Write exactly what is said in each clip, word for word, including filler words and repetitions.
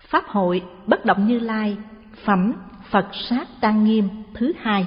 Pháp hội Bất Động Như Lai, phẩm Phật Sát Trang Nghiêm thứ hai.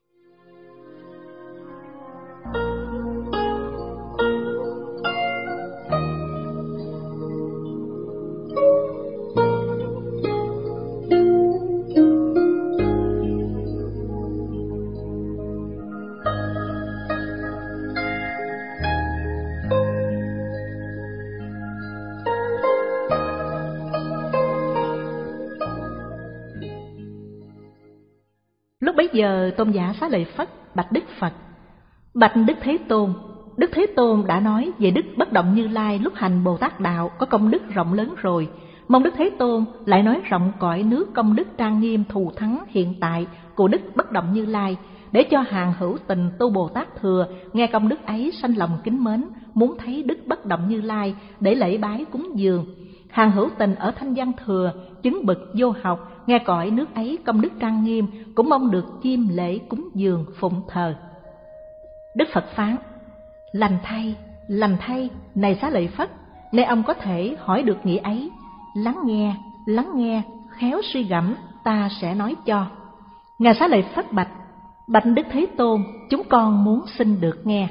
Lúc bấy giờ tôn giả Xá Lợi Phất bạch Đức Phật: Bạch Đức Thế Tôn, Đức Thế Tôn đã nói về Đức Bất Động Như Lai lúc hành Bồ Tát Đạo có công đức rộng lớn rồi. Mong Đức Thế Tôn lại nói rộng cõi nước công đức trang nghiêm thù thắng hiện tại của Đức Bất Động Như Lai, để cho hàng hữu tình tu Bồ Tát Thừa nghe công đức ấy sanh lòng kính mến, muốn thấy Đức Bất Động Như Lai để lễ bái cúng dường. Hàng hữu tình ở Thanh Văn Thừa chứng bậc vô học nghe cõi nước ấy công đức trang nghiêm, cũng mong được chiêm lễ cúng dường phụng thờ. Đức Phật phán: Lành thay, lành thay, này Xá Lợi Phất, nay ông có thể hỏi được nghĩa ấy. Lắng nghe, lắng nghe, khéo suy gẫm, ta sẽ nói cho. Ngài Xá Lợi Phất bạch: Bạch Đức Thế Tôn, chúng con muốn xin được nghe.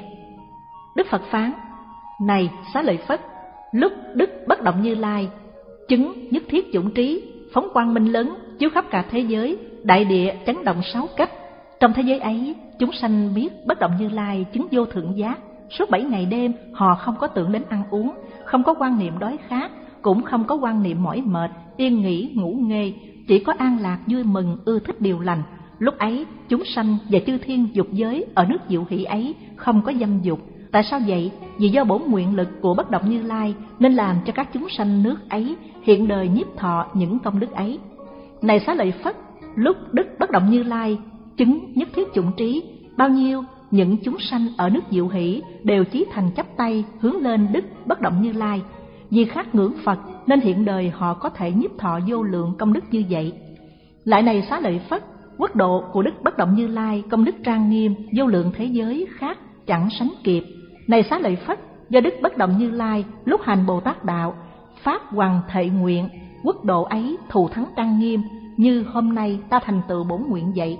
Đức Phật phán: Này Xá Lợi Phất, lúc Đức Bất Động Như Lai chứng nhất thiết chủng trí, phóng quang minh lớn, chiếu khắp cả thế giới, đại địa chấn động sáu cách. Trong thế giới ấy, chúng sanh biết Bất Động Như Lai chứng vô thượng giác. Suốt bảy ngày đêm, họ không có tưởng đến ăn uống, không có quan niệm đói khát, cũng không có quan niệm mỏi mệt, yên nghỉ, ngủ nghê, chỉ có an lạc, vui mừng, ưa thích điều lành. Lúc ấy, chúng sanh và chư thiên dục giới ở nước Diệu Hỷ ấy không có dâm dục. Tại sao vậy? Vì do bổn nguyện lực của Bất Động Như Lai nên làm cho các chúng sanh nước ấy hiện đời nhiếp thọ những công đức ấy. Này Xá Lợi Phất, lúc Đức Bất Động Như Lai chứng nhất thiết chủng trí, bao nhiêu những chúng sanh ở nước Diệu Hỷ đều chí thành chắp tay hướng lên Đức Bất Động Như Lai. Vì khát ngưỡng Phật nên hiện đời họ có thể nhiếp thọ vô lượng công đức như vậy. Lại này Xá Lợi Phất, quốc độ của Đức Bất Động Như Lai công đức trang nghiêm vô lượng thế giới khác chẳng sánh kịp. Này Xá Lợi Phất, do Đức Bất Động Như Lai lúc hành Bồ Tát Đạo pháp hoằng thệ nguyện, quốc độ ấy thù thắng trang nghiêm như hôm nay ta thành tựu bổn nguyện vậy.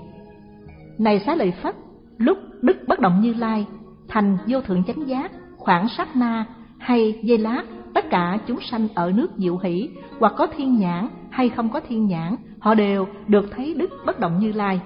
Này Xá Lợi Phất, lúc Đức Bất Động Như Lai thành vô thượng chánh giác, khoảng sát na hay giây lát, tất cả chúng sanh ở nước Diệu Hỷ hoặc có thiên nhãn hay không có thiên nhãn, họ đều được thấy Đức Bất Động Như Lai.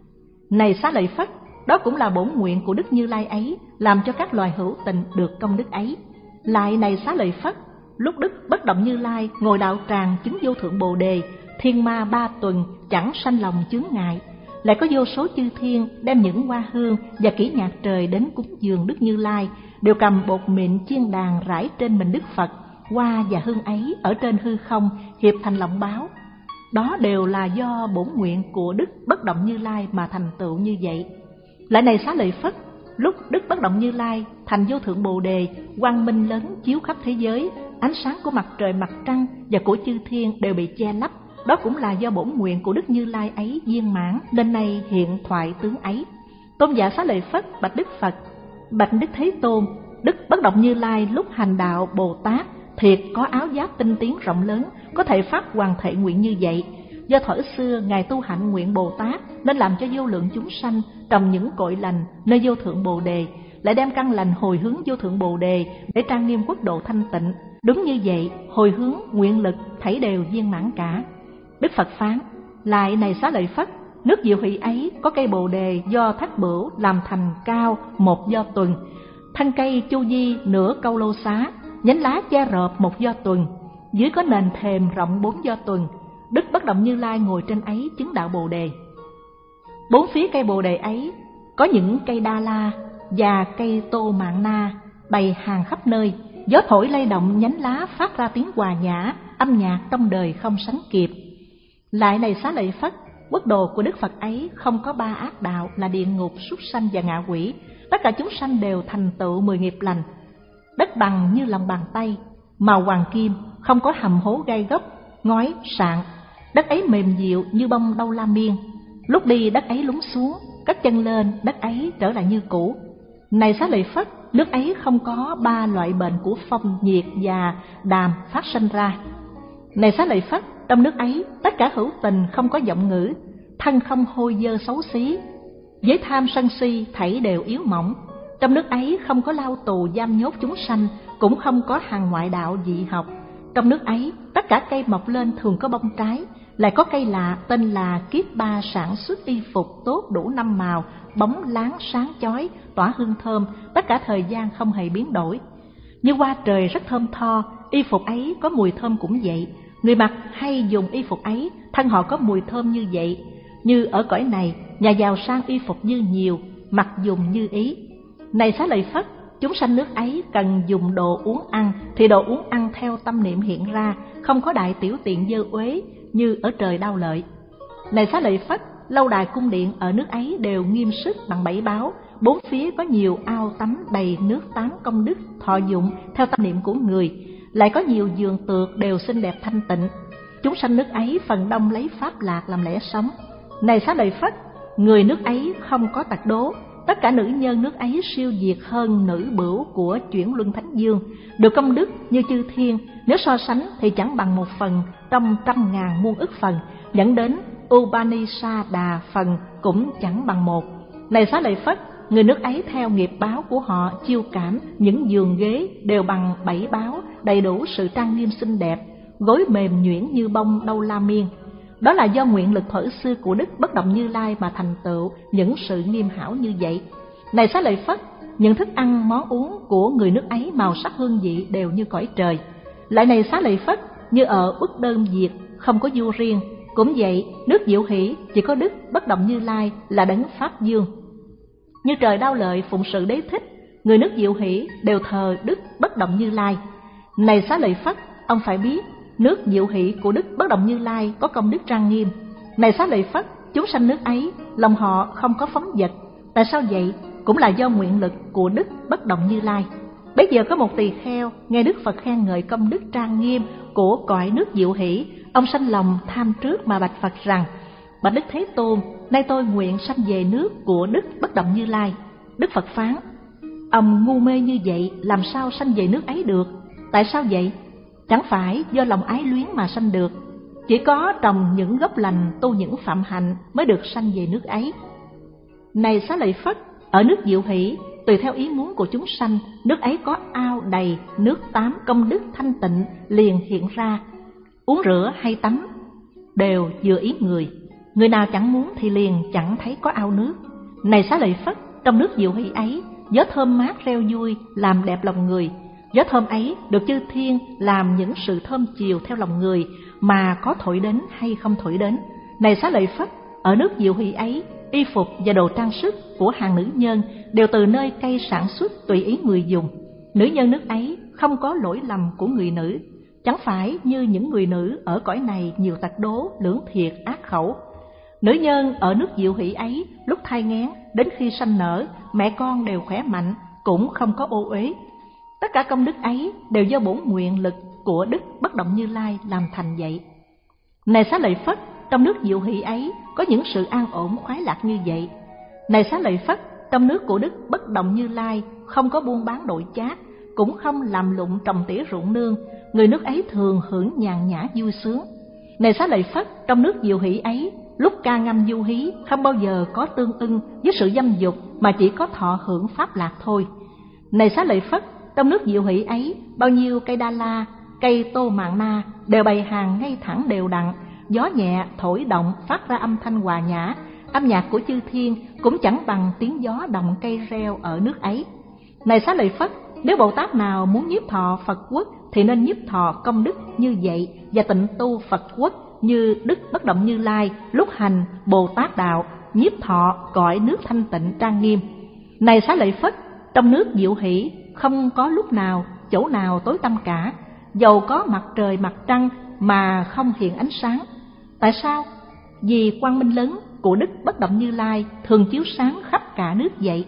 Này Xá Lợi Phất, đó cũng là bổn nguyện của Đức Như Lai ấy, làm cho các loài hữu tình được công đức ấy. Lại này Xá Lợi Phất, lúc Đức Bất Động Như Lai ngồi đạo tràng chứng vô thượng Bồ Đề, thiên ma ba tuần chẳng sanh lòng chướng ngại. Lại có vô số chư thiên đem những hoa hương và kỹ nhạc trời đến cúng dường Đức Như Lai, đều cầm bột mịn chiên đàn rải trên mình Đức Phật. Hoa và hương ấy ở trên hư không hiệp thành lọng báo. Đó đều là do bổn nguyện của Đức Bất Động Như Lai mà thành tựu như vậy. Lại này Xá Lợi Phất, lúc Đức Bất Động Như Lai thành vô thượng Bồ Đề, quang minh lớn chiếu khắp thế giới, ánh sáng của mặt trời mặt trăng và của chư thiên đều bị che lấp. Đó cũng là do bổn nguyện của Đức Như Lai ấy viên mãn, nên nay hiện thoại tướng ấy. Tôn giả Xá Lợi Phất bạch Đức Phật: Bạch Đức Thế Tôn, Đức Bất Động Như Lai lúc hành đạo Bồ Tát thiệt có áo giáp tinh tiến rộng lớn, có thể phát hoàn thệ nguyện như vậy. Do thuở xưa Ngài tu hạnh nguyện Bồ Tát nên làm cho vô lượng chúng sanh trồng những cội lành nơi vô thượng Bồ Đề, lại đem căn lành hồi hướng vô thượng Bồ Đề để trang nghiêm quốc độ thanh tịnh. Đúng như vậy, hồi hướng nguyện lực thảy đều viên mãn cả. Đức Phật phán: Lại này Xá Lợi Phất, nước Diệu Hỷ ấy có cây Bồ Đề do Thác Bửu làm thành cao một do tuần, thân cây chu di nửa câu lô xá, nhánh lá che rợp một do tuần, dưới có nền thềm rộng bốn do tuần. Đức Bất Động Như Lai ngồi trên ấy chứng đạo Bồ Đề. Bốn phía cây Bồ Đề ấy có những cây đa la và cây tô mạng na bày hàng khắp nơi, gió thổi lay động nhánh lá phát ra tiếng hòa nhã, âm nhạc trong đời không sánh kịp. Lại này Xá Lợi Phất, quốc độ của Đức Phật ấy không có ba ác đạo là địa ngục, súc sanh và ngạ quỷ. Tất cả chúng sanh đều thành tựu mười nghiệp lành. Đất bằng như lòng bàn tay, màu hoàng kim, không có hầm hố gai góc, ngói, sạn. Đất ấy mềm dịu như bông đau la miên. Lúc đi đất ấy lún xuống, cất chân lên đất ấy trở lại như cũ. Này Xá Lợi Phất, nước ấy không có ba loại bệnh của phong, nhiệt và đàm phát sinh ra. Này Xá Lợi Phất, trong nước ấy tất cả hữu tình không có giọng ngữ, thân không hôi dơ xấu xí, với tham sân si thảy đều yếu mỏng. Trong nước ấy không có lao tù giam nhốt chúng sanh, cũng không có hàng ngoại đạo dị học. Trong nước ấy tất cả cây mọc lên thường có bông trái, lại có cây lạ tên là Kiết Ba sản xuất y phục tốt đủ năm màu, bóng láng sáng chói, tỏa hương thơm, tất cả thời gian không hề biến đổi. Như hoa trời rất thơm tho, y phục ấy có mùi thơm cũng vậy. Người mặc hay dùng y phục ấy, thân họ có mùi thơm như vậy. Như ở cõi này, nhà giàu sang y phục như nhiều, mặc dùng như ý. Này Xá Lợi Phất, chúng sanh nước ấy cần dùng đồ uống ăn, thì đồ uống ăn theo tâm niệm hiện ra, không có đại tiểu tiện dơ uế như ở trời Đao Lợi. Này Xá Lợi Phất, lâu đài cung điện ở nước ấy đều nghiêm sức bằng bảy báo, bốn phía có nhiều ao tắm đầy nước tán công đức thọ dụng theo tâm niệm của người, lại có nhiều giường tược đều xinh đẹp thanh tịnh. Chúng sanh nước ấy phần đông lấy pháp lạc làm lẽ sống. Này Xá Lợi Phất, người nước ấy không có tặc đố, tất cả nữ nhân nước ấy siêu việt hơn nữ bửu của chuyển luân thánh dương, được công đức như chư thiên, nếu so sánh thì chẳng bằng một phần trong trăm ngàn muôn ức phần, dẫn đến Upanishada phần cũng chẳng bằng một. Này Xá Lợi Phất, người nước ấy theo nghiệp báo của họ chiêu cảm những giường ghế đều bằng bảy báo, đầy đủ sự trang nghiêm xinh đẹp, gối mềm nhuyễn như bông đâu la miên. Đó là do nguyện lực thuở xưa của Đức Bất Động Như Lai mà thành tựu những sự nghiêm hảo như vậy. Này Xá Lợi Phất, những thức ăn món uống của người nước ấy màu sắc hương vị đều như cõi trời. Lại này Xá Lợi Phất, như ở Uất Đơn Diệt không có vua riêng, cũng vậy nước Diệu Hỷ chỉ có Đức Bất Động Như Lai là đấng Pháp Dương. Như trời Đao Lợi phụng sự Đế Thích, người nước Diệu Hỷ đều thờ Đức Bất Động Như Lai. Này Xá Lợi Phất, ông phải biết nước Diệu Hỷ của Đức Bất Động Như Lai có công đức trang nghiêm. Này Xá Lợi Phất, chúng sanh nước ấy lòng họ không có phóng dật. Tại sao vậy? Cũng là do nguyện lực của Đức Bất Động Như Lai. Bây giờ có một tỳ kheo nghe Đức Phật khen ngợi công đức trang nghiêm của cõi nước Diệu Hỷ, ông sanh lòng tham trước mà bạch Phật rằng: Bạch Đức Thế Tôn, nay tôi nguyện sanh về nước của Đức Bất Động Như Lai. Đức Phật phán: Ông ngu mê như vậy làm sao sanh về nước ấy được? Tại sao vậy? Chẳng phải do lòng ái luyến mà sanh được, chỉ có trồng những gốc lành, tu những phạm hạnh mới được sanh về nước ấy. Này Xá Lợi Phất, ở nước Diệu Hỷ, tùy theo ý muốn của chúng sanh, nước ấy có ao đầy, nước tám công đức thanh tịnh liền hiện ra. Uống rửa hay tắm đều vừa ý người, người nào chẳng muốn thì liền chẳng thấy có ao nước. Này Xá Lợi Phất, trong nước Diệu Hỷ ấy, gió thơm mát reo vui làm đẹp lòng người. Gió thơm ấy được chư thiên làm những sự thơm chiều theo lòng người, mà có thổi đến hay không thổi đến. Này Xá Lợi Phất, ở nước Diệu Hỷ ấy, y phục và đồ trang sức của hàng nữ nhân đều từ nơi cây sản xuất tùy ý người dùng. Nữ nhân nước ấy không có lỗi lầm của người nữ, chẳng phải như những người nữ ở cõi này nhiều tặc đố, lưỡng thiệt, ác khẩu. Nữ nhân ở nước Diệu Hỷ ấy, lúc thai nghén đến khi sanh nở, mẹ con đều khỏe mạnh, cũng không có ô uế. Tất cả công đức ấy đều do bổn nguyện lực của Đức Bất Động Như Lai làm thành vậy. Này Xá Lợi Phất, trong nước Diệu Hỷ ấy có những sự an ổn khoái lạc như vậy. Này Xá Lợi Phất, trong nước của Đức Bất Động Như Lai không có buôn bán đổi chác, cũng không làm lụng trồng tỉa ruộng nương, người nước ấy thường hưởng nhàn nhã vui sướng. Này Xá Lợi Phất, trong nước Diệu Hỷ ấy, lúc ca ngâm du hí không bao giờ có tương ưng với sự dâm dục, mà chỉ có thọ hưởng pháp lạc thôi. Này Xá Lợi Phất, trong nước Diệu Hỷ ấy, bao nhiêu cây đa la, cây tô mạn na đều bày hàng ngay thẳng đều đặn, gió nhẹ thổi động phát ra âm thanh hòa nhã. Âm nhạc của chư thiên cũng chẳng bằng tiếng gió động cây reo ở nước ấy. Này Xá Lợi Phất, nếu Bồ Tát nào muốn nhiếp thọ Phật quốc thì nên nhiếp thọ công đức như vậy và tịnh tu Phật quốc như Đức Bất Động Như Lai lúc hành Bồ Tát đạo, nhiếp thọ cõi nước thanh tịnh trang nghiêm. Này Xá Lợi Phất, trong nước Diệu Hỷ không có lúc nào, chỗ nào tối tăm cả, dầu có mặt trời mặt trăng mà không hiện ánh sáng. Tại sao? Vì quang minh lớn của Đức Bất Động Như Lai thường chiếu sáng khắp cả nước vậy.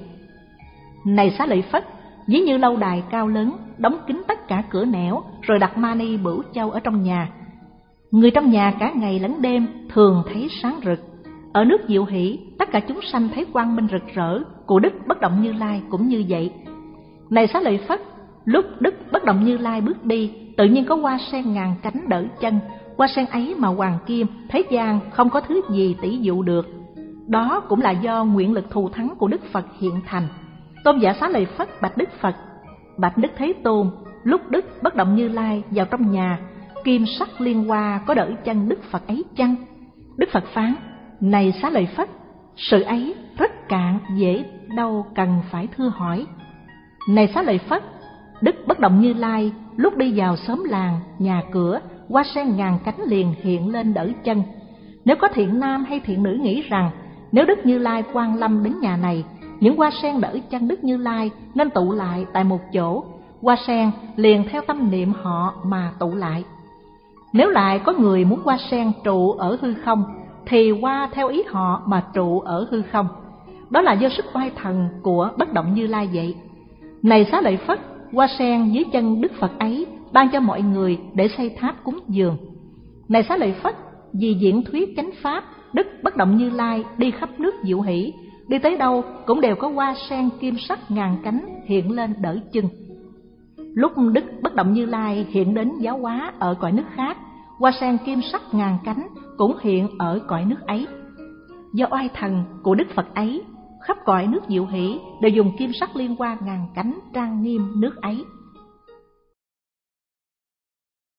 Này Xá Lợi Phất, ví như lâu đài cao lớn, đóng kín tất cả cửa nẻo, rồi đặt mani bửu châu ở trong nhà. Người trong nhà cả ngày lẫn đêm thường thấy sáng rực. Ở nước Diệu Hỷ, tất cả chúng sanh thấy quang minh rực rỡ của Đức Bất Động Như Lai cũng như vậy. Này Xá Lợi Phất, lúc Đức Bất Động Như Lai bước đi, tự nhiên có hoa sen ngàn cánh đỡ chân. Hoa sen ấy mà hoàng kim, thế gian không có thứ gì tỷ dụ được. Đó cũng là do nguyện lực thù thắng của Đức Phật hiện thành. Tôn giả Xá Lợi Phất bạch Đức Phật: Bạch Đức Thế Tôn, lúc Đức Bất Động Như Lai vào trong nhà, kim sắc liên hoa có đỡ chân Đức Phật ấy chăng? Đức Phật phán: Này Xá Lợi Phất, sự ấy rất cạn, dễ đâu cần phải thưa hỏi. Này Xá Lợi Phất, Đức Bất Động Như Lai lúc đi vào xóm làng, nhà cửa, hoa sen ngàn cánh liền hiện lên đỡ chân. Nếu có thiện nam hay thiện nữ nghĩ rằng nếu Đức Như Lai quan lâm đến nhà này, những hoa sen đỡ chân Đức Như Lai nên tụ lại tại một chỗ, hoa sen liền theo tâm niệm họ mà tụ lại. Nếu lại có người muốn hoa sen trụ ở hư không, thì hoa theo ý họ mà trụ ở hư không. Đó là do sức oai thần của Bất Động Như Lai vậy. Này Xá Lợi Phất, hoa sen dưới chân Đức Phật ấy ban cho mọi người để xây tháp cúng dường. Này Xá Lợi Phất, vì diễn thuyết chánh pháp, Đức Bất Động Như Lai đi khắp nước Diệu Hỷ, đi tới đâu cũng đều có hoa sen kim sắc ngàn cánh hiện lên đỡ chân. Lúc Đức Bất Động Như Lai hiện đến giáo hóa ở cõi nước khác, hoa sen kim sắc ngàn cánh cũng hiện ở cõi nước ấy. Do oai thần của Đức Phật ấy, khắp cõi nước Diệu Hỷ đều dùng kim sắc liên hoa ngàn cánh trang nghiêm nước ấy.